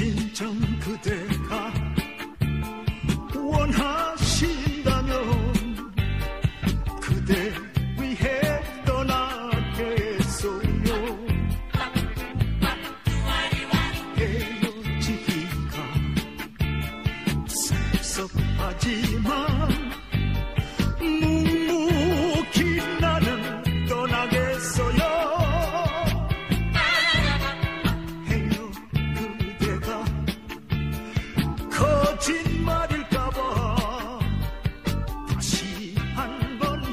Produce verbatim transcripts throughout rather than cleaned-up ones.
진정 그대가 원하신다면 그대 위해 떠나겠어요. 헤어지기가 섭섭하지만 묵묵히 나는 떠나겠어요. 행여 그대가 거짓말일까봐 다시 한번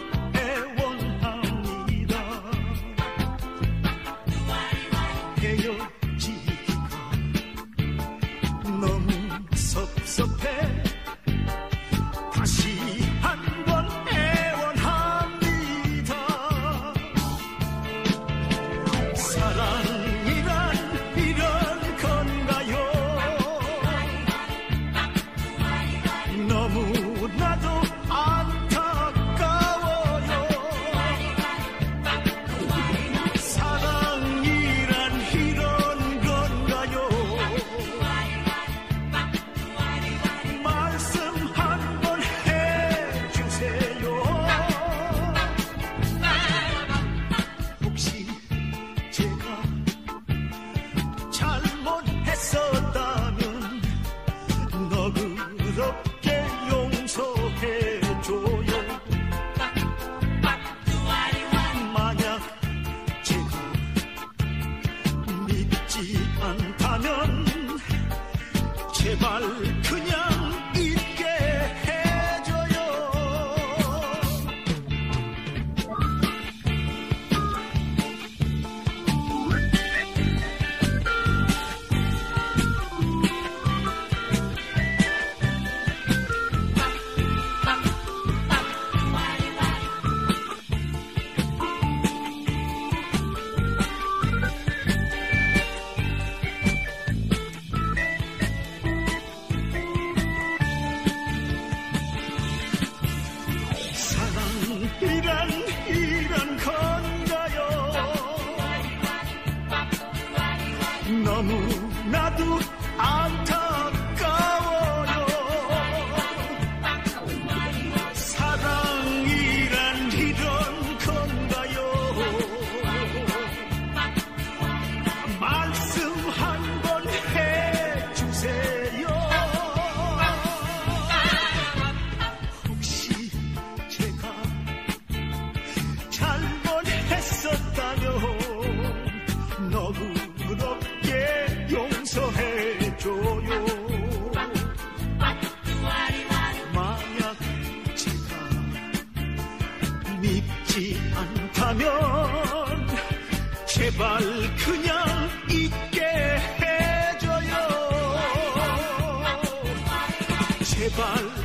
애원합니다. 헤어지기가 너무 섭섭해 다시 한번 애원합니다. 사랑이란 이런 건가요? 너무나도 안타까워요. 사랑이란 이런 건가요? 말씀 한번 해주세요. 혹시 제가 잘못했었다면 너그럽게 용서해줘요. 만약 제가 믿지 않다면 제발 그냥 잊게 해줘요. 사랑이란 이런 건가요? 너무나도 안타까워요. 사랑이란 이런 건가요? 말씀 한번 해주세요. 혹시 제가 잘못했었다면 너그럽게 용서해줘요. 만약 제가 믿지 않다면 제발 그냥 잊게 해줘요. 제발